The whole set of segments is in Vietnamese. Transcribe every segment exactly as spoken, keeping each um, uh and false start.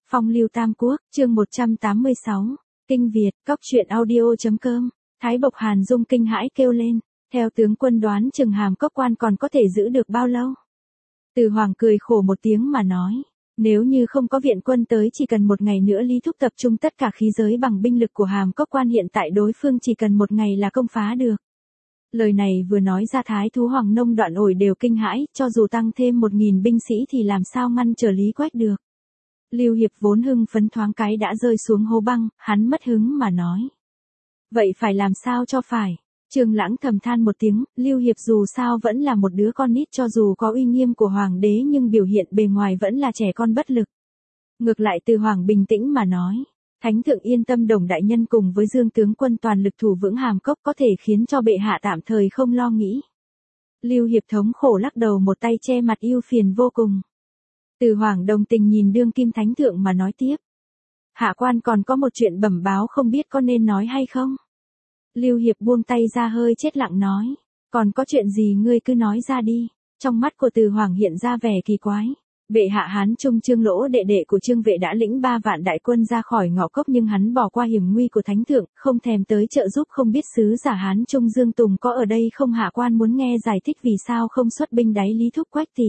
Phong lưu Tam Quốc, chương một trăm tám mươi sáu, Kinh Việt, cóc truyện audio.com, Thái Bộc Hàn Dung kinh hãi kêu lên, theo tướng quân đoán chừng Hàm Cốc quan còn có thể giữ được bao lâu? Từ Hoàng cười khổ một tiếng mà nói, nếu như không có viện quân tới chỉ cần một ngày nữa Lý Thúc tập trung tất cả khí giới bằng binh lực của Hàm Cốc quan hiện tại đối phương chỉ cần một ngày là công phá được. Lời này vừa nói ra Thái thú Hoàng Nông Đoạn Ổi đều kinh hãi, cho dù tăng thêm một nghìn binh sĩ thì làm sao ngăn trở Lý Quách được. Lưu Hiệp vốn hưng phấn thoáng cái đã rơi xuống hố băng, hắn mất hứng mà nói. Vậy phải làm sao cho phải? Trương Lãng thầm than một tiếng, Lưu Hiệp dù sao vẫn là một đứa con nít cho dù có uy nghiêm của Hoàng đế nhưng biểu hiện bề ngoài vẫn là trẻ con bất lực. Ngược lại Từ Hoàng bình tĩnh mà nói. Thánh thượng yên tâm, Đồng đại nhân cùng với Dương tướng quân toàn lực thủ vững Hàm Cốc có thể khiến cho bệ hạ tạm thời không lo nghĩ. Lưu Hiệp thống khổ lắc đầu một tay che mặt ưu phiền vô cùng. Từ Hoàng đồng tình nhìn đương kim thánh thượng mà nói tiếp. Hạ quan còn có một chuyện bẩm báo không biết có nên nói hay không? Lưu Hiệp buông tay ra hơi chết lặng nói. Còn có chuyện gì ngươi cứ nói ra đi. Trong mắt của Từ Hoàng hiện ra vẻ kỳ quái. Bệ hạ Hán Trung Trương Lỗ đệ đệ của Trương Vệ đã lĩnh ba vạn đại quân ra khỏi Ngọ Cốc nhưng hắn bỏ qua hiểm nguy của thánh thượng, không thèm tới trợ giúp, không biết sứ giả Hán Trung Dương Tùng có ở đây không? Hạ quan muốn nghe giải thích vì sao không xuất binh đáy Lý Thúc Quách tỷ.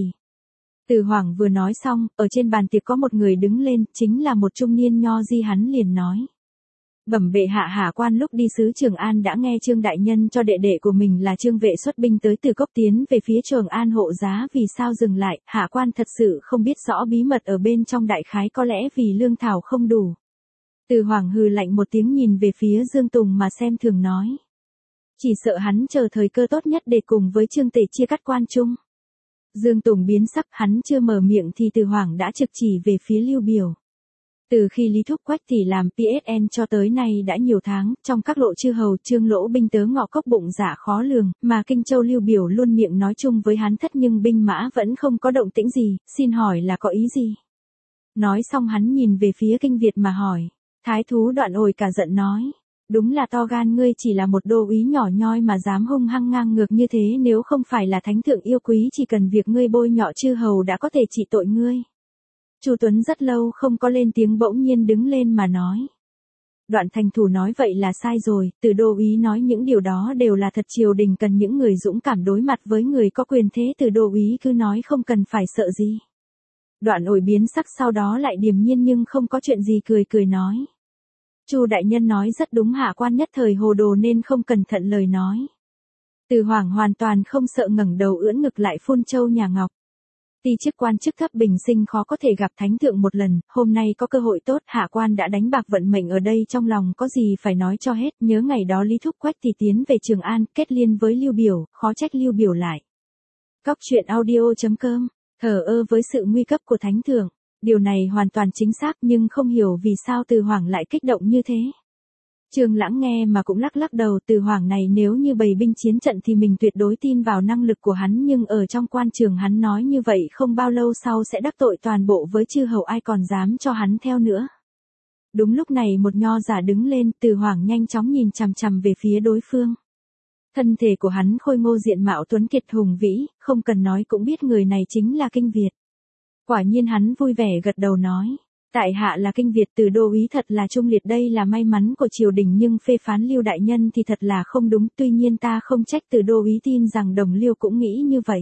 Từ Hoàng vừa nói xong, ở trên bàn tiệc có một người đứng lên, chính là một trung niên nho di, hắn liền nói. Bẩm bệ hạ, hạ quan lúc đi sứ Trường An đã nghe Trương đại nhân cho đệ đệ của mình là Trương Vệ xuất binh tới Từ Cốc tiến về phía Trường An hộ giá, vì sao dừng lại? Hạ quan thật sự không biết rõ bí mật ở bên trong, đại khái có lẽ vì lương thảo không đủ. Từ Hoàng hừ lạnh một tiếng nhìn về phía Dương Tùng mà xem thường nói. Chỉ sợ hắn chờ thời cơ tốt nhất để cùng với Trương Tề chia cắt quan trung. Dương Tùng biến sắc, hắn chưa mở miệng thì Từ Hoàng đã trực chỉ về phía Lưu Biểu. Từ khi Lý Thúc Quách tỷ làm pê ét en cho tới nay đã nhiều tháng, trong các lộ chư hầu Trương Lỗ binh tớ Ngọ Cốc bụng dạ khó lường, mà Kinh Châu Lưu Biểu luôn miệng nói chung với hắn thất nhưng binh mã vẫn không có động tĩnh gì, xin hỏi là có ý gì? Nói xong hắn nhìn về phía Kinh Việt mà hỏi. Thái thú Đoạn Ổi cả giận nói. Đúng là to gan, ngươi chỉ là một đô úy nhỏ nhoi mà dám hung hăng ngang ngược như thế, nếu không phải là thánh thượng yêu quý chỉ cần việc ngươi bôi nhọ chư hầu đã có thể trị tội ngươi. Chu Tuấn rất lâu không có lên tiếng bỗng nhiên đứng lên mà nói. Đoạn Thành Thủ nói vậy là sai rồi, Từ đô úy nói những điều đó đều là thật, triều đình cần những người dũng cảm đối mặt với người có quyền thế, Từ đô úy cứ nói không cần phải sợ gì. Đoạn Ổi biến sắc sau đó lại điềm nhiên nhưng không có chuyện gì cười cười nói. Chu đại nhân nói rất đúng, hạ quan nhất thời hồ đồ nên không cẩn thận lời nói. Từ Hoàng hoàn toàn không sợ, ngẩng đầu ưỡn ngực lại phun châu nhà ngọc. Ti chức quan chức thấp bình sinh khó có thể gặp thánh thượng một lần, hôm nay có cơ hội tốt, hạ quan đã đánh bạc vận mệnh ở đây, trong lòng có gì phải nói cho hết, nhớ ngày đó Lý Thúc Quách thì tiến về Trường An, kết liên với Lưu Biểu, khó trách Lưu Biểu lại. Cóc truyện audio.com, thờ ơ với sự nguy cấp của thánh thượng. Điều này hoàn toàn chính xác nhưng không hiểu vì sao Từ Hoàng lại kích động như thế. Trương Lãng nghe mà cũng lắc lắc đầu, Từ Hoàng này nếu như bày binh chiến trận thì mình tuyệt đối tin vào năng lực của hắn, nhưng ở trong quan trường hắn nói như vậy không bao lâu sau sẽ đắc tội toàn bộ với chư hầu, ai còn dám cho hắn theo nữa. Đúng lúc này một nho giả đứng lên, Từ Hoàng nhanh chóng nhìn chằm chằm về phía đối phương. Thân thể của hắn khôi ngô, diện mạo tuấn kiệt hùng vĩ, không cần nói cũng biết người này chính là Kinh Việt. Quả nhiên hắn vui vẻ gật đầu nói. Tại hạ là Kinh Việt, Từ đô úy thật là trung liệt, đây là may mắn của triều đình nhưng phê phán Lưu đại nhân thì thật là không đúng, tuy nhiên ta không trách Từ đô úy, tin rằng đồng Liêu cũng nghĩ như vậy.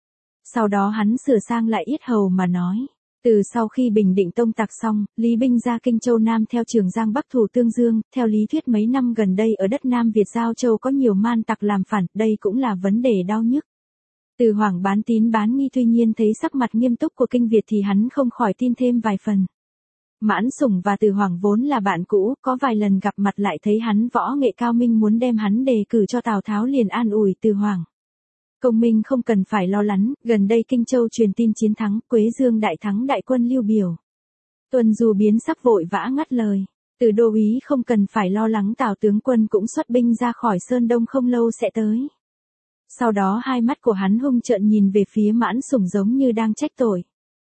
Sau đó hắn sửa sang lại yết hầu mà nói. Từ sau khi Bình Định Tông tặc xong, Lý binh ra Kinh Châu Nam theo Trường Giang Bắc thủ Tương Dương, theo lý thuyết mấy năm gần đây ở đất Nam Việt Giao Châu có nhiều man tặc làm phản, đây cũng là vấn đề đau nhức. Từ Hoàng bán tín bán nghi, tuy nhiên thấy sắc mặt nghiêm túc của Kinh Việt thì hắn không khỏi tin thêm vài phần. Mãn Sủng và Từ Hoàng vốn là bạn cũ, có vài lần gặp mặt lại thấy hắn võ nghệ cao minh muốn đem hắn đề cử cho Tào Tháo, liền an ủi Từ Hoàng. Công minh không cần phải lo lắng, gần đây Kinh Châu truyền tin chiến thắng, Quế Dương đại thắng đại quân Lưu Biểu. Tuân Du biến sắc vội vã ngắt lời. Từ đô úy không cần phải lo lắng, Tào tướng quân cũng xuất binh ra khỏi Sơn Đông không lâu sẽ tới. Sau đó hai mắt của hắn hung trợn nhìn về phía Mãn Sủng giống như đang trách tội.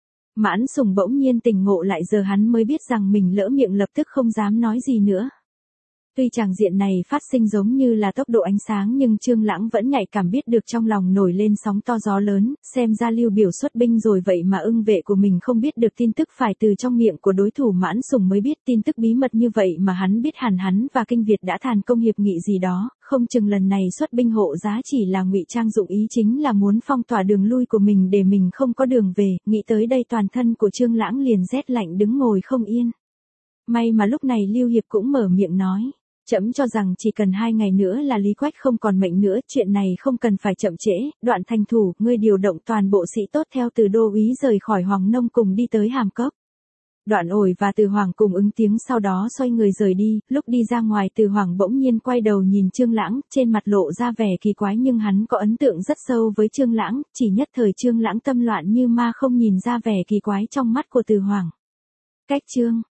Mãn Sủng bỗng nhiên tỉnh ngộ lại, giờ hắn mới biết rằng mình lỡ miệng, lập tức không dám nói gì nữa. Tuy tràng diện này phát sinh giống như là tốc độ ánh sáng nhưng Trương Lãng vẫn nhạy cảm biết được trong lòng nổi lên sóng to gió lớn, xem ra Lưu Biểu xuất binh rồi vậy mà ưng vệ của mình không biết được tin tức, phải từ trong miệng của đối thủ Mãn Sùng mới biết tin tức bí mật như vậy mà hắn biết hẳn hắn và Kinh Việt đã thành công hiệp nghị gì đó, không chừng lần này xuất binh hộ giá chỉ là ngụy trang, dụng ý chính là muốn phong tỏa đường lui của mình để mình không có đường về. Nghĩ tới đây toàn thân của Trương Lãng liền rét lạnh đứng ngồi không yên. May mà lúc này Lưu Hiệp cũng mở miệng nói. Trẫm cho rằng chỉ cần hai ngày nữa là Lý Quách không còn mệnh nữa, chuyện này không cần phải chậm trễ. Đoạn Thành thủ, ngươi điều động toàn bộ sĩ tốt theo Từ Đô úy rời khỏi Hoàng Nông cùng đi tới Hàm Cốc. Đoạn Ổi và Từ Hoàng cùng ứng tiếng sau đó xoay người rời đi, lúc đi ra ngoài Từ Hoàng bỗng nhiên quay đầu nhìn Trương Lãng, trên mặt lộ ra vẻ kỳ quái nhưng hắn có ấn tượng rất sâu với Trương Lãng, chỉ nhất thời Trương Lãng tâm loạn như ma không nhìn ra vẻ kỳ quái trong mắt của Từ Hoàng. Cách chương